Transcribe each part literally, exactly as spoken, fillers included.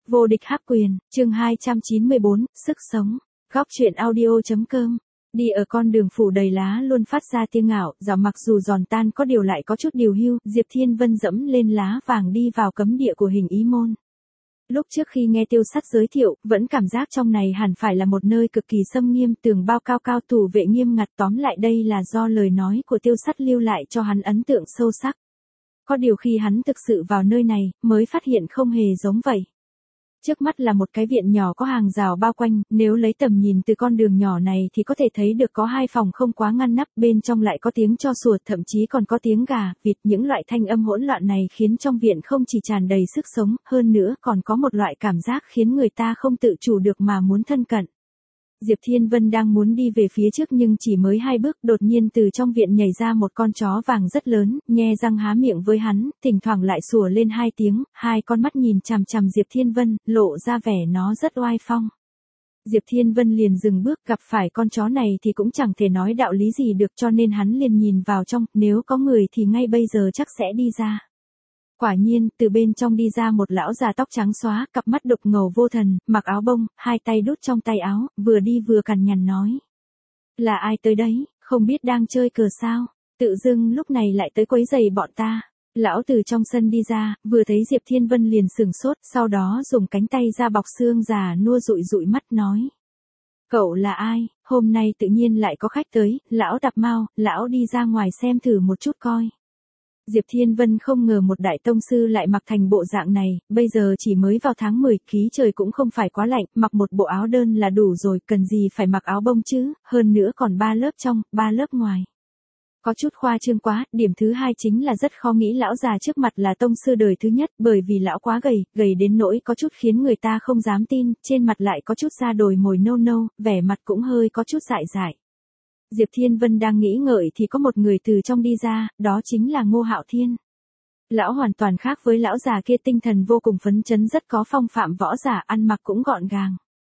Vô địch hắc quyền, chương hai trăm chín mươi bốn, sức sống. Góc truyện audio.com. Đi ở con đường phủ đầy lá luôn phát ra tiếng ngạo, gió mặc dù giòn tan có điều lại có chút điều hưu, Diệp Thiên Vân dẫm lên lá vàng đi vào cấm địa của Hình Ý Môn. Lúc trước khi nghe Tiêu Sắt giới thiệu, vẫn cảm giác trong này hẳn phải là một nơi cực kỳ xâm nghiêm, tường bao cao cao, thủ vệ nghiêm ngặt, tóm lại đây là do lời nói của Tiêu Sắt lưu lại cho hắn ấn tượng sâu sắc. Có điều khi hắn thực sự vào nơi này, mới phát hiện không hề giống vậy. Trước mắt là một cái viện nhỏ có hàng rào bao quanh, nếu lấy tầm nhìn từ con đường nhỏ này thì có thể thấy được có hai phòng không quá ngăn nắp, bên trong lại có tiếng chó sủa, thậm chí còn có tiếng gà, vịt, những loại thanh âm hỗn loạn này khiến trong viện không chỉ tràn đầy sức sống, hơn nữa còn có một loại cảm giác khiến người ta không tự chủ được mà muốn thân cận. Diệp Thiên Vân đang muốn đi về phía trước nhưng chỉ mới hai bước, đột nhiên từ trong viện nhảy ra một con chó vàng rất lớn, nhe răng há miệng với hắn, thỉnh thoảng lại sủa lên hai tiếng, hai con mắt nhìn chằm chằm Diệp Thiên Vân, lộ ra vẻ nó rất oai phong. Diệp Thiên Vân liền dừng bước, gặp phải con chó này thì cũng chẳng thể nói đạo lý gì được, cho nên hắn liền nhìn vào trong, nếu có người thì ngay bây giờ chắc sẽ đi ra. Quả nhiên, từ bên trong đi ra một lão già tóc trắng xóa, cặp mắt đục ngầu vô thần, mặc áo bông, hai tay đút trong tay áo, vừa đi vừa cằn nhằn nói. Là ai tới đấy, không biết đang chơi cờ sao, tự dưng lúc này lại tới quấy giày bọn ta. Lão từ trong sân đi ra, vừa thấy Diệp Thiên Vân liền sừng sốt, sau đó dùng cánh tay ra bọc xương già nua dụi dụi mắt nói. Cậu là ai, hôm nay tự nhiên lại có khách tới, lão Tạp Mao, lão đi ra ngoài xem thử một chút coi. Diệp Thiên Vân không ngờ một đại tông sư lại mặc thành bộ dạng này, bây giờ chỉ mới vào tháng mười, khí trời cũng không phải quá lạnh, mặc một bộ áo đơn là đủ rồi, cần gì phải mặc áo bông chứ, hơn nữa còn ba lớp trong, ba lớp ngoài. Có chút khoa trương quá, điểm thứ hai chính là rất khó nghĩ lão già trước mặt là tông sư đời thứ nhất, bởi vì lão quá gầy, gầy đến nỗi có chút khiến người ta không dám tin, trên mặt lại có chút da đồi mồi nâu nâu, vẻ mặt cũng hơi có chút dại dại. Diệp Thiên Vân đang nghĩ ngợi thì có một người từ trong đi ra, đó chính là Ngô Hạo Thiên. Lão hoàn toàn khác với lão già kia, tinh thần vô cùng phấn chấn, rất có phong phạm võ giả, ăn mặc cũng gọn gàng.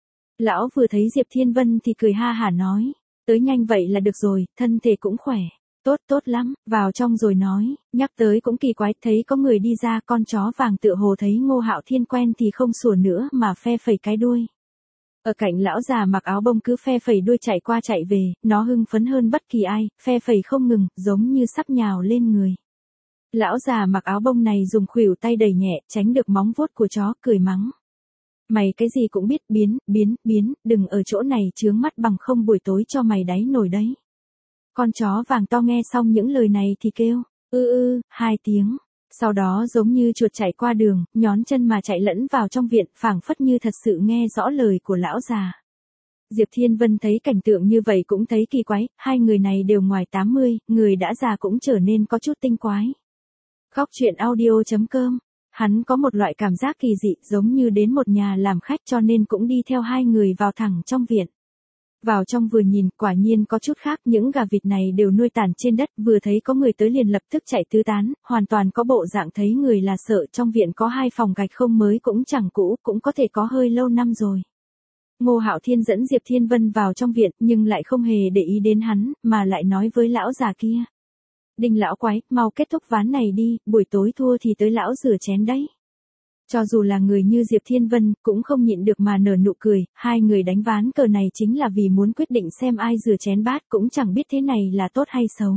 Lão vừa thấy Diệp Thiên Vân thì cười ha hả nói, tới nhanh vậy là được rồi, thân thể cũng khỏe. Tốt tốt lắm, vào trong rồi nói, nhắc tới cũng kỳ quái, thấy có người đi ra, con chó vàng tựa hồ thấy Ngô Hạo Thiên quen thì không sủa nữa mà phe phẩy cái đuôi. Ở cạnh lão già mặc áo bông cứ phe phẩy đuôi chạy qua chạy về, nó hưng phấn hơn bất kỳ ai, phe phẩy không ngừng, giống như sắp nhào lên người. Lão già mặc áo bông này dùng khuỷu tay đẩy nhẹ, tránh được móng vuốt của chó, cười mắng. Mày cái gì cũng biết, biến, biến, biến, đừng ở chỗ này chướng mắt bằng không buổi tối cho mày đáy nổi đấy. Con chó vàng to nghe xong những lời này thì kêu, ư ư, hai tiếng. Sau đó giống như chuột chạy qua đường, nhón chân mà chạy lẫn vào trong viện, phảng phất như thật sự nghe rõ lời của lão già. Diệp Thiên Vân thấy cảnh tượng như vậy cũng thấy kỳ quái, hai người này đều ngoài tám mươi, người đã già cũng trở nên có chút tinh quái. Góc truyện audio.com. Hắn có một loại cảm giác kỳ dị, giống như đến một nhà làm khách, cho nên cũng đi theo hai người vào thẳng trong viện. Vào trong vừa nhìn, quả nhiên có chút khác, những gà vịt này đều nuôi tản trên đất, vừa thấy có người tới liền lập tức chạy tứ tán, hoàn toàn có bộ dạng thấy người là sợ. Trong viện có hai phòng gạch không mới cũng chẳng cũ, cũng có thể có hơi lâu năm rồi. Ngô Hạo Thiên dẫn Diệp Thiên Vân vào trong viện, nhưng lại không hề để ý đến hắn, mà lại nói với lão già kia. Đinh lão quái, mau kết thúc ván này đi, buổi tối thua thì tới lão rửa chén đấy. Cho dù là người như Diệp Thiên Vân, cũng không nhịn được mà nở nụ cười, hai người đánh ván cờ này chính là vì muốn quyết định xem ai rửa chén bát, cũng chẳng biết thế này là tốt hay xấu.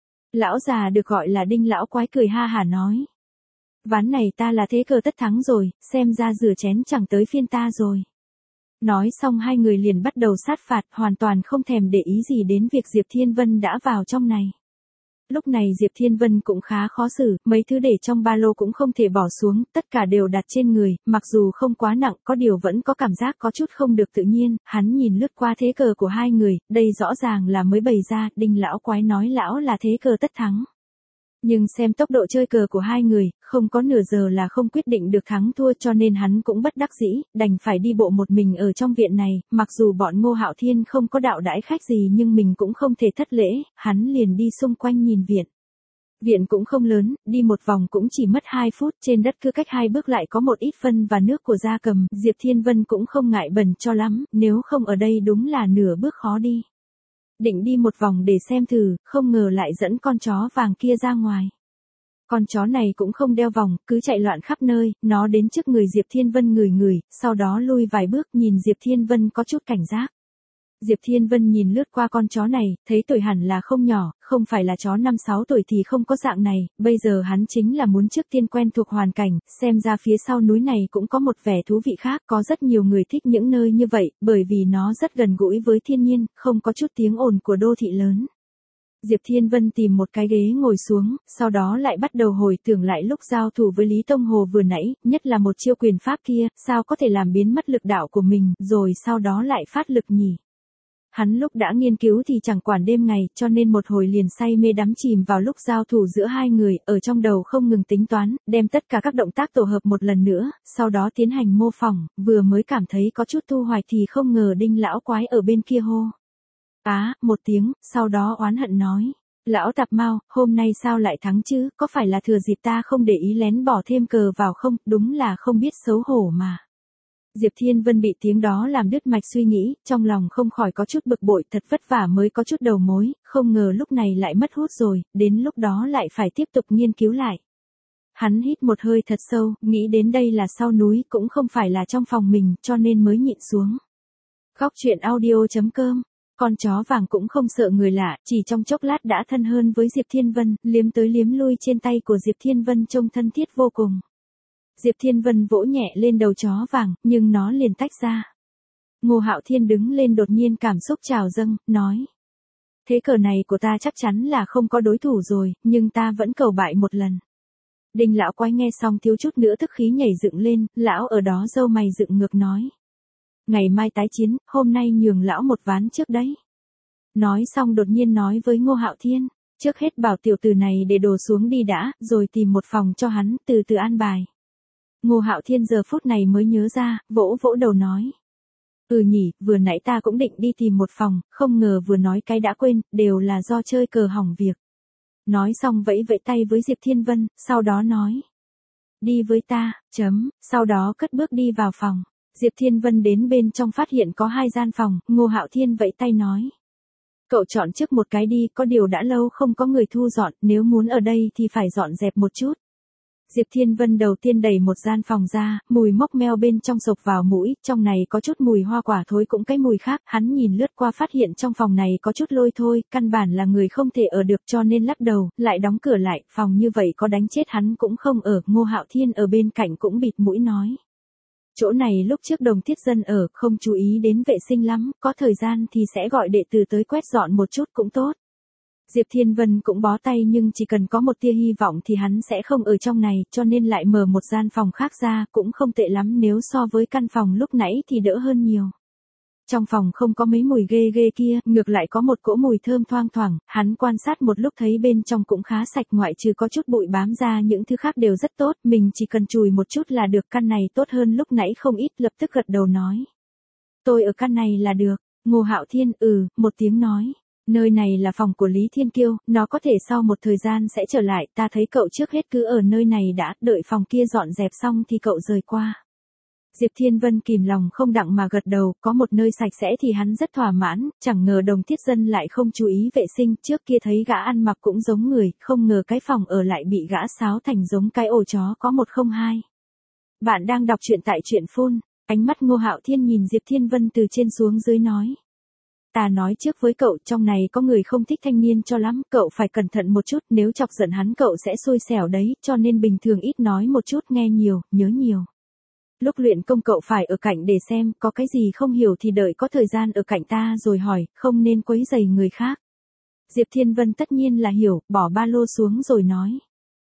Lão già được gọi là Đinh lão quái cười ha hả nói. Ván này ta là thế cờ tất thắng rồi, xem ra rửa chén chẳng tới phiên ta rồi. Nói xong hai người liền bắt đầu sát phạt, hoàn toàn không thèm để ý gì đến việc Diệp Thiên Vân đã vào trong này. Lúc này Diệp Thiên Vân cũng khá khó xử, mấy thứ để trong ba lô cũng không thể bỏ xuống, tất cả đều đặt trên người, mặc dù không quá nặng, có điều vẫn có cảm giác có chút không được tự nhiên, hắn nhìn lướt qua thế cờ của hai người, đây rõ ràng là mới bày ra, Đinh lão quái nói lão là thế cờ tất thắng. Nhưng xem tốc độ chơi cờ của hai người, không có nửa giờ là không quyết định được thắng thua, cho nên hắn cũng bất đắc dĩ, đành phải đi bộ một mình ở trong viện này, mặc dù bọn Ngô Hạo Thiên không có đạo đãi khách gì nhưng mình cũng không thể thất lễ, hắn liền đi xung quanh nhìn viện. Viện cũng không lớn, đi một vòng cũng chỉ mất hai phút, trên đất cứ cách hai bước lại có một ít phân và nước của gia cầm, Diệp Thiên Vân cũng không ngại bẩn cho lắm, nếu không ở đây đúng là nửa bước khó đi. Định đi một vòng để xem thử, không ngờ lại dẫn con chó vàng kia ra ngoài. Con chó này cũng không đeo vòng, cứ chạy loạn khắp nơi, nó đến trước người Diệp Thiên Vân ngửi ngửi, sau đó lui vài bước nhìn Diệp Thiên Vân có chút cảnh giác. Diệp Thiên Vân nhìn lướt qua con chó này, thấy tuổi hẳn là không nhỏ, không phải là chó năm sáu tuổi thì không có dạng này, bây giờ hắn chính là muốn trước tiên quen thuộc hoàn cảnh, xem ra phía sau núi này cũng có một vẻ thú vị khác, có rất nhiều người thích những nơi như vậy, bởi vì nó rất gần gũi với thiên nhiên, không có chút tiếng ồn của đô thị lớn. Diệp Thiên Vân tìm một cái ghế ngồi xuống, sau đó lại bắt đầu hồi tưởng lại lúc giao thủ với Lý Tông Hồ vừa nãy, nhất là một chiêu quyền pháp kia, sao có thể làm biến mất lực đạo của mình, rồi sau đó lại phát lực nhỉ? Hắn lúc đã nghiên cứu thì chẳng quản đêm ngày, cho nên một hồi liền say mê đắm chìm vào lúc giao thủ giữa hai người, ở trong đầu không ngừng tính toán, đem tất cả các động tác tổ hợp một lần nữa, sau đó tiến hành mô phỏng, vừa mới cảm thấy có chút thu hoạch thì không ngờ Đinh lão quái ở bên kia hô. Á, một tiếng, sau đó oán hận nói. Lão tạp mau, hôm nay sao lại thắng chứ, có phải là thừa dịp ta không để ý lén bỏ thêm cờ vào không, đúng là không biết xấu hổ mà. Diệp Thiên Vân bị tiếng đó làm đứt mạch suy nghĩ, trong lòng không khỏi có chút bực bội, thật vất vả mới có chút đầu mối, không ngờ lúc này lại mất hút rồi, đến lúc đó lại phải tiếp tục nghiên cứu lại. Hắn hít một hơi thật sâu, nghĩ đến đây là sau núi, cũng không phải là trong phòng mình, cho nên mới nhịn xuống. Góc truyện audio chấm com. Con chó vàng cũng không sợ người lạ, chỉ trong chốc lát đã thân hơn với Diệp Thiên Vân, liếm tới liếm lui trên tay của Diệp Thiên Vân trông thân thiết vô cùng. Diệp Thiên Vân vỗ nhẹ lên đầu chó vàng, nhưng nó liền tách ra. Ngô Hạo Thiên đứng lên đột nhiên cảm xúc trào dâng, nói. Thế cờ này của ta chắc chắn là không có đối thủ rồi, nhưng ta vẫn cầu bại một lần. Đinh lão quái nghe xong thiếu chút nữa tức khí nhảy dựng lên, lão ở đó râu mày dựng ngược nói. Ngày mai tái chiến, hôm nay nhường lão một ván trước đấy. Nói xong đột nhiên nói với Ngô Hạo Thiên, trước hết bảo tiểu tử này để đổ xuống đi đã, rồi tìm một phòng cho hắn, từ từ an bài. Ngô Hạo Thiên giờ phút này mới nhớ ra, vỗ vỗ đầu nói. Ừ nhỉ, vừa nãy ta cũng định đi tìm một phòng, không ngờ vừa nói cái đã quên, đều là do chơi cờ hỏng việc. Nói xong vẫy vẫy tay với Diệp Thiên Vân, sau đó nói. Đi với ta, chấm, sau đó cất bước đi vào phòng. Diệp Thiên Vân đến bên trong phát hiện có hai gian phòng, Ngô Hạo Thiên vẫy tay nói. Cậu chọn trước một cái đi, có điều đã lâu không có người thu dọn, nếu muốn ở đây thì phải dọn dẹp một chút. Diệp Thiên Vân đầu tiên đẩy một gian phòng ra, mùi mốc meo bên trong sộc vào mũi, trong này có chút mùi hoa quả thối cũng cái mùi khác, hắn nhìn lướt qua phát hiện trong phòng này có chút lôi thôi, căn bản là người không thể ở được cho nên lắc đầu, lại đóng cửa lại, phòng như vậy có đánh chết hắn cũng không ở, Ngô Hạo Thiên ở bên cạnh cũng bịt mũi nói. Chỗ này lúc trước Đồng Thiết Dân ở, không chú ý đến vệ sinh lắm, có thời gian thì sẽ gọi đệ tử tới quét dọn một chút cũng tốt. Diệp Thiên Vân cũng bó tay nhưng chỉ cần có một tia hy vọng thì hắn sẽ không ở trong này, cho nên lại mở một gian phòng khác ra, cũng không tệ lắm nếu so với căn phòng lúc nãy thì đỡ hơn nhiều. Trong phòng không có mấy mùi ghê ghê kia, ngược lại có một cỗ mùi thơm thoang thoảng, hắn quan sát một lúc thấy bên trong cũng khá sạch ngoại trừ có chút bụi bám ra những thứ khác đều rất tốt, mình chỉ cần chùi một chút là được, căn này tốt hơn lúc nãy không ít, lập tức gật đầu nói. Tôi ở căn này là được, Ngô Hạo Thiên ừ, một tiếng nói. Nơi này là phòng của Lý Thiên Kiêu, nó có thể sau một thời gian sẽ trở lại, ta thấy cậu trước hết cứ ở nơi này đã, đợi phòng kia dọn dẹp xong thì cậu rời qua. Diệp Thiên Vân kìm lòng không đặng mà gật đầu, có một nơi sạch sẽ thì hắn rất thỏa mãn, chẳng ngờ Đồng Thiết Dân lại không chú ý vệ sinh, trước kia thấy gã ăn mặc cũng giống người, không ngờ cái phòng ở lại bị gã xáo thành giống cái ổ chó có một không hai. Bạn đang đọc truyện tại truyện phun, ánh mắt Ngô Hạo Thiên nhìn Diệp Thiên Vân từ trên xuống dưới nói. Ta nói trước với cậu, trong này có người không thích thanh niên cho lắm, cậu phải cẩn thận một chút, nếu chọc giận hắn cậu sẽ xui xẻo đấy, cho nên bình thường ít nói một chút, nghe nhiều, nhớ nhiều. Lúc luyện công cậu phải ở cạnh để xem, có cái gì không hiểu thì đợi có thời gian ở cạnh ta rồi hỏi, không nên quấy rầy người khác. Diệp Thiên Vân tất nhiên là hiểu, bỏ ba lô xuống rồi nói.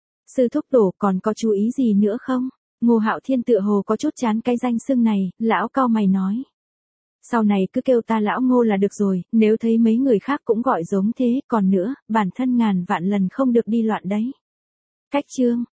Sư thúc tổ còn có chú ý gì nữa không? Ngô Hạo Thiên tựa hồ có chút chán cái danh xưng này, lão cau mày nói. Sau này cứ kêu ta lão Ngô là được rồi, nếu thấy mấy người khác cũng gọi giống thế, còn nữa, bản thân ngàn vạn lần không được đi loạn đấy. Cách chương.